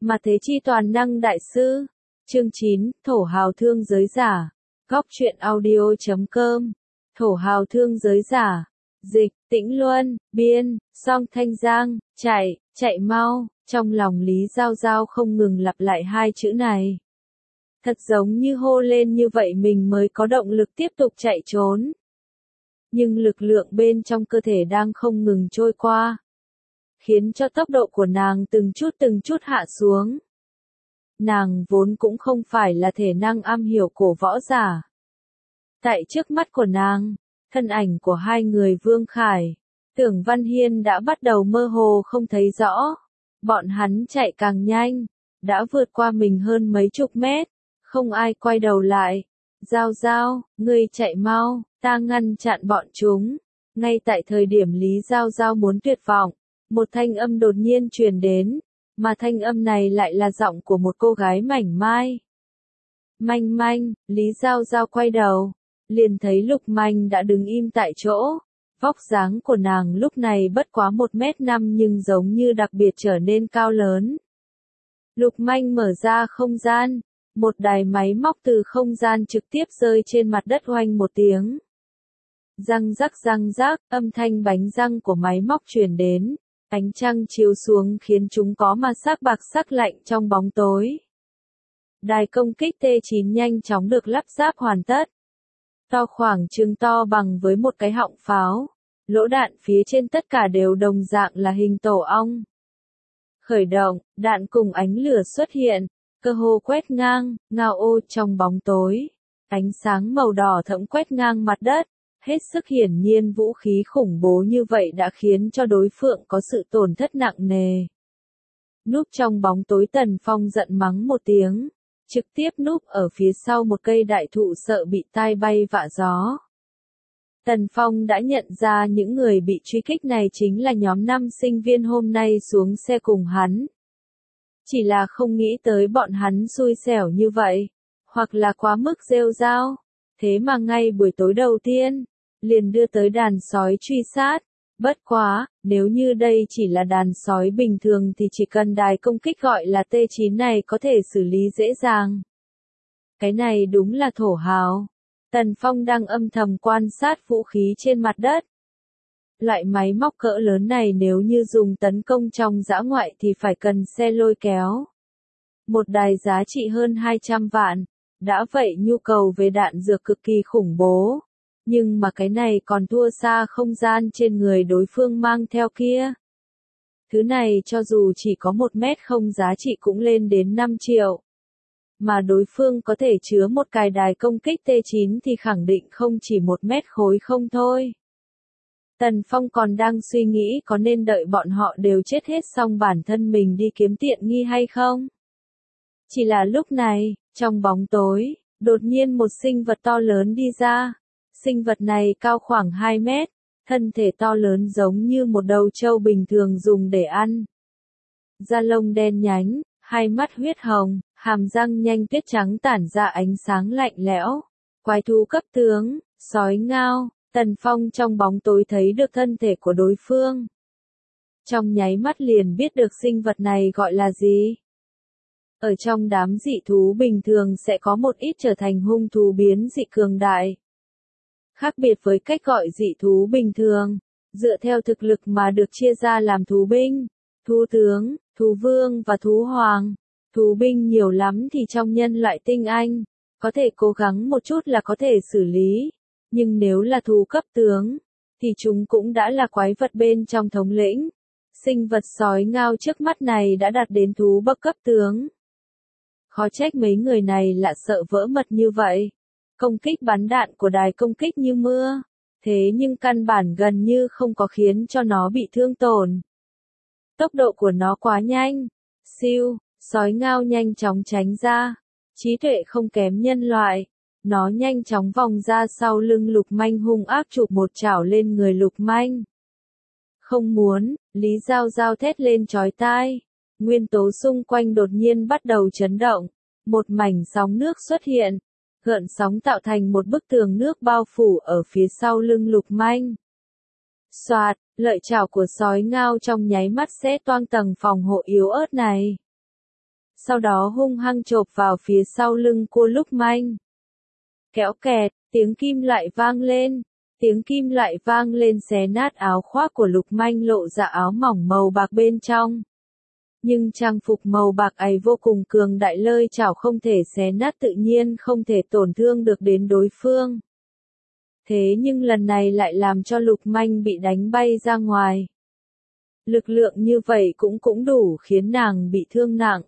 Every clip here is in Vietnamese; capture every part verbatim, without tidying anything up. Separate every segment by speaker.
Speaker 1: Mà thế chi toàn năng đại sư. Chương chín, thổ hào thương giới giả. Góc truyện audio.com. Thổ hào thương giới giả. Dịch, Tĩnh Luân, biên, Song Thanh Giang, chạy, chạy mau. Trong lòng Lý Giao Giao không ngừng lặp lại hai chữ này. Thật giống như hô lên như vậy mình mới có động lực tiếp tục chạy trốn. Nhưng lực lượng bên trong cơ thể đang không ngừng trôi qua, khiến cho tốc độ của nàng từng chút từng chút hạ xuống. Nàng vốn cũng không phải là thể năng am hiểu cổ võ giả. Tại trước mắt của nàng, thân ảnh của hai người Vương Khải, Tưởng Văn Hiên đã bắt đầu mơ hồ không thấy rõ. Bọn hắn chạy càng nhanh, đã vượt qua mình hơn mấy chục mét, không ai quay đầu lại. Giao Giao, ngươi chạy mau, ta ngăn chặn bọn chúng. Ngay tại thời điểm Lý Giao Giao muốn tuyệt vọng, một thanh âm đột nhiên truyền đến, mà thanh âm này lại là giọng của một cô gái mảnh mai. Manh Manh, Lý Giao Giao quay đầu, liền thấy Lục Manh đã đứng im tại chỗ. Vóc dáng của nàng lúc này bất quá một mét năm nhưng giống như đặc biệt trở nên cao lớn. Lục Manh mở ra không gian, một đài máy móc từ không gian trực tiếp rơi trên mặt đất oanh một tiếng. Răng rắc răng rắc, âm thanh bánh răng của máy móc truyền đến, ánh trăng chiếu xuống khiến chúng có ma sắc bạc sắc lạnh trong bóng tối. Đài công kích T chín nhanh chóng được lắp ráp hoàn tất. To khoảng chừng to bằng với một cái họng pháo, lỗ đạn phía trên tất cả đều đồng dạng là hình tổ ong. Khởi động, đạn cùng ánh lửa xuất hiện, cơ hồ quét ngang, ngao ô trong bóng tối. Ánh sáng màu đỏ thẫm quét ngang mặt đất, hết sức hiển nhiên vũ khí khủng bố như vậy đã khiến cho đối phương có sự tổn thất nặng nề. Núp trong bóng tối Tần Phong giận mắng một tiếng, trực tiếp núp ở phía sau một cây đại thụ sợ bị tai bay vạ gió. Tần Phong đã nhận ra những người bị truy kích này chính là nhóm năm sinh viên hôm nay xuống xe cùng hắn. Chỉ là không nghĩ tới bọn hắn xui xẻo như vậy, hoặc là quá mức rêu rao, thế mà ngay buổi tối đầu tiên, liền đưa tới đàn sói truy sát. Bất quá, nếu như đây chỉ là đàn sói bình thường thì chỉ cần đài công kích gọi là T chín này có thể xử lý dễ dàng. Cái này đúng là thổ hào. Tần Phong đang âm thầm quan sát vũ khí trên mặt đất. Loại máy móc cỡ lớn này nếu như dùng tấn công trong dã ngoại thì phải cần xe lôi kéo. Một đài giá trị hơn hai trăm vạn, đã vậy nhu cầu về đạn dược cực kỳ khủng bố. Nhưng mà cái này còn thua xa không gian trên người đối phương mang theo kia. Thứ này cho dù chỉ có một mét không giá trị cũng lên đến năm triệu. Mà đối phương có thể chứa một cài đài công kích T chín thì khẳng định không chỉ một mét khối không thôi. Tần Phong còn đang suy nghĩ có nên đợi bọn họ đều chết hết xong bản thân mình đi kiếm tiện nghi hay không. Chỉ là lúc này, trong bóng tối, đột nhiên một sinh vật to lớn đi ra. Sinh vật này cao khoảng hai mét, thân thể to lớn giống như một đầu trâu bình thường dùng để ăn. Da lông đen nhánh, hai mắt huyết hồng, hàm răng nhanh tuyết trắng tản ra ánh sáng lạnh lẽo. Quái thú cấp tướng, sói ngao, Tần Phong trong bóng tối thấy được thân thể của đối phương. Trong nháy mắt liền biết được sinh vật này gọi là gì. Ở trong đám dị thú bình thường sẽ có một ít trở thành hung thú biến dị cường đại. Khác biệt với cách gọi dị thú bình thường, dựa theo thực lực mà được chia ra làm thú binh, thú tướng, thú vương và thú hoàng. Thú binh nhiều lắm thì trong nhân loại tinh anh, có thể cố gắng một chút là có thể xử lý. Nhưng nếu là thú cấp tướng, thì chúng cũng đã là quái vật bên trong thống lĩnh. Sinh vật sói ngao trước mắt này đã đạt đến thú bậc cấp tướng. Khó trách mấy người này lạ sợ vỡ mật như vậy. Công kích bắn đạn của đài công kích như mưa, thế nhưng căn bản gần như không có khiến cho nó bị thương tổn. Tốc độ của nó quá nhanh, siêu, sói ngao nhanh chóng tránh ra, trí tuệ không kém nhân loại. Nó nhanh chóng vòng ra sau lưng Lục Manh hung ác chụp một chảo lên người Lục Manh. Không muốn, Lý Giao Giao thét lên chói tai. Nguyên tố xung quanh đột nhiên bắt đầu chấn động. Một mảnh sóng nước xuất hiện. Gợn sóng tạo thành một bức tường nước bao phủ ở phía sau lưng Lục Manh. Xoạt, lợi chảo của sói ngao trong nháy mắt xé toang tầng phòng hộ yếu ớt này. sau đó hung hăng chộp vào phía sau lưng của Lục Manh. Kéo kẹt, tiếng kim loại vang lên, tiếng kim loại vang lên xé nát áo khoác của Lục Manh lộ ra áo mỏng màu bạc bên trong. Nhưng trang phục màu bạc ấy vô cùng cường đại, lơi chảo không thể xé nát, tự nhiên không thể tổn thương được đến đối phương. Thế nhưng lần này lại làm cho Lục Manh bị đánh bay ra ngoài. Lực lượng như vậy cũng cũng đủ khiến nàng bị thương nặng.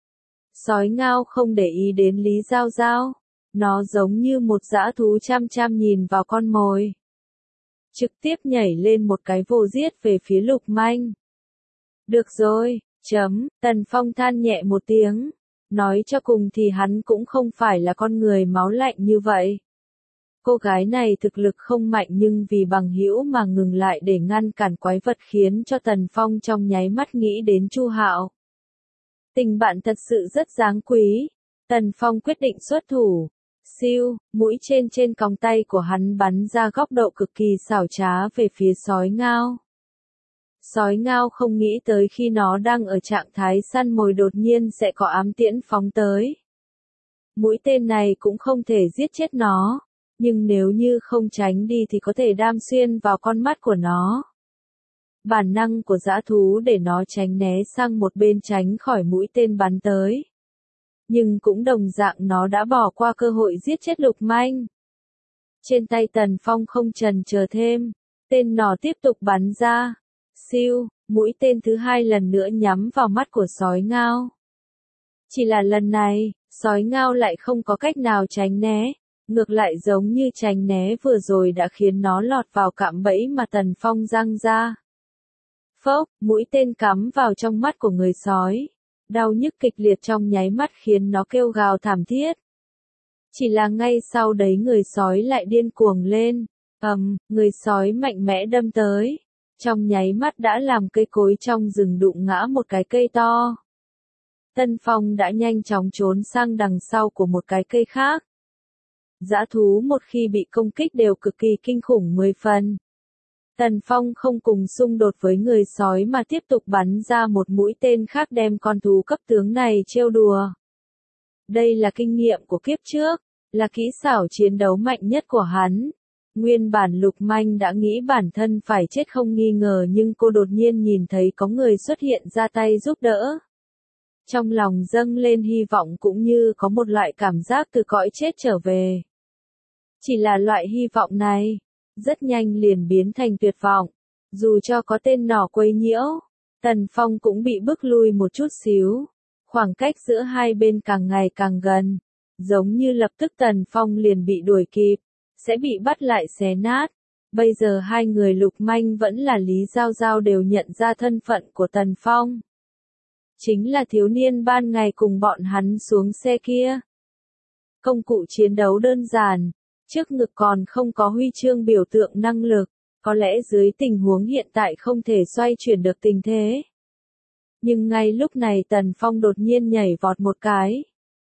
Speaker 1: Sói ngao không để ý đến Lý Giao Giao. Nó giống như một dã thú chăm chăm nhìn vào con mồi. Trực tiếp nhảy lên một cái vồ giết về phía Lục Manh. Được rồi, chấm, Tần Phong than nhẹ một tiếng. Nói cho cùng thì hắn cũng không phải là con người máu lạnh như vậy. Cô gái này thực lực không mạnh nhưng vì bằng hữu mà ngừng lại để ngăn cản quái vật khiến cho Tần Phong trong nháy mắt nghĩ đến Chu Hạo. Tình bạn thật sự rất đáng quý. Tần Phong quyết định xuất thủ. Siêu, mũi trên trên còng tay của hắn bắn ra góc độ cực kỳ xảo trá về phía sói ngao. Sói ngao không nghĩ tới khi nó đang ở trạng thái săn mồi đột nhiên sẽ có ám tiễn phóng tới. Mũi tên này cũng không thể giết chết nó, nhưng nếu như không tránh đi thì có thể đâm xuyên vào con mắt của nó. Bản năng của dã thú để nó tránh né sang một bên tránh khỏi mũi tên bắn tới. Nhưng cũng đồng dạng nó đã bỏ qua cơ hội giết chết Lục Manh. Trên tay Tần Phong không chần chờ thêm, tên nỏ tiếp tục bắn ra. Siêu, mũi tên thứ hai lần nữa nhắm vào mắt của sói ngao. Chỉ là lần này, sói ngao lại không có cách nào tránh né, ngược lại giống như tránh né vừa rồi đã khiến nó lọt vào cạm bẫy mà Tần Phong giăng ra. Phốc, mũi tên cắm vào trong mắt của người sói. Đau nhức kịch liệt trong nháy mắt khiến nó kêu gào thảm thiết. Chỉ là ngay sau đấy người sói lại điên cuồng lên. Ầm, um, người sói mạnh mẽ đâm tới. Trong nháy mắt đã làm cây cối trong rừng đụng ngã một cái cây to. Tân Phong đã nhanh chóng trốn sang đằng sau của một cái cây khác. Dã thú một khi bị công kích đều cực kỳ kinh khủng mười phần. Tần Phong không cùng xung đột với người sói mà tiếp tục bắn ra một mũi tên khác đem con thú cấp tướng này trêu đùa. Đây là kinh nghiệm của kiếp trước, là kỹ xảo chiến đấu mạnh nhất của hắn. Nguyên bản Lục Manh đã nghĩ bản thân phải chết không nghi ngờ nhưng cô đột nhiên nhìn thấy có người xuất hiện ra tay giúp đỡ. Trong lòng dâng lên hy vọng cũng như có một loại cảm giác từ cõi chết trở về. Chỉ là loại hy vọng này rất nhanh liền biến thành tuyệt vọng. Dù cho có tên nỏ quấy nhiễu, Tần Phong cũng bị bức lui một chút xíu. Khoảng cách giữa hai bên càng ngày càng gần. Giống như lập tức Tần Phong liền bị đuổi kịp, sẽ bị bắt lại xé nát. Bây giờ hai người Lục Manh vẫn là Lý Giao Giao đều nhận ra thân phận của Tần Phong. Chính là thiếu niên ban ngày cùng bọn hắn xuống xe kia. Công cụ chiến đấu đơn giản. Trước ngực còn không có huy chương biểu tượng năng lực, có lẽ dưới tình huống hiện tại không thể xoay chuyển được tình thế. Nhưng ngay lúc này Tần Phong đột nhiên nhảy vọt một cái.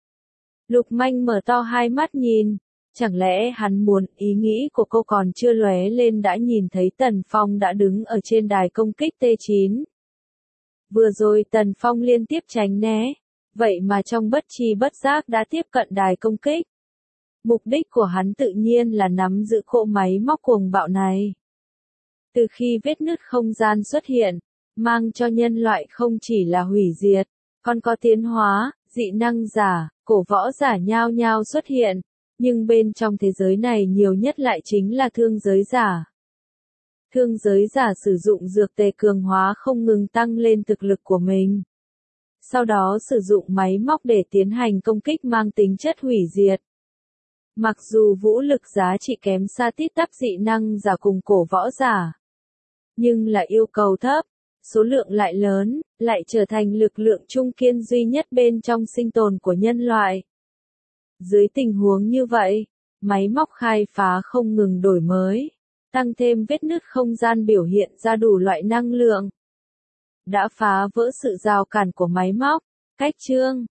Speaker 1: Lục Manh mở to hai mắt nhìn, chẳng lẽ hắn muốn, ý nghĩ của cô còn chưa lóe lên đã nhìn thấy Tần Phong đã đứng ở trên đài công kích T chín. Vừa rồi Tần Phong liên tiếp tránh né, vậy mà trong bất tri bất giác đã tiếp cận đài công kích. Mục đích của hắn tự nhiên là nắm giữ cỗ máy móc cuồng bạo này. Từ khi vết nứt không gian xuất hiện, mang cho nhân loại không chỉ là hủy diệt, còn có tiến hóa, dị năng giả, cổ võ giả nhao nhao xuất hiện, nhưng bên trong thế giới này nhiều nhất lại chính là thương giới giả. Thương giới giả sử dụng dược tề cường hóa không ngừng tăng lên thực lực của mình. Sau đó sử dụng máy móc để tiến hành công kích mang tính chất hủy diệt. Mặc dù vũ lực giá trị kém xa tít tắp dị năng giả cùng cổ võ giả, nhưng là yêu cầu thấp, số lượng lại lớn, lại trở thành lực lượng trung kiên duy nhất bên trong sinh tồn của nhân loại. Dưới tình huống như vậy, máy móc khai phá không ngừng đổi mới, tăng thêm vết nứt không gian biểu hiện ra đủ loại năng lượng. Đã phá vỡ sự rào cản của máy móc, cách chương,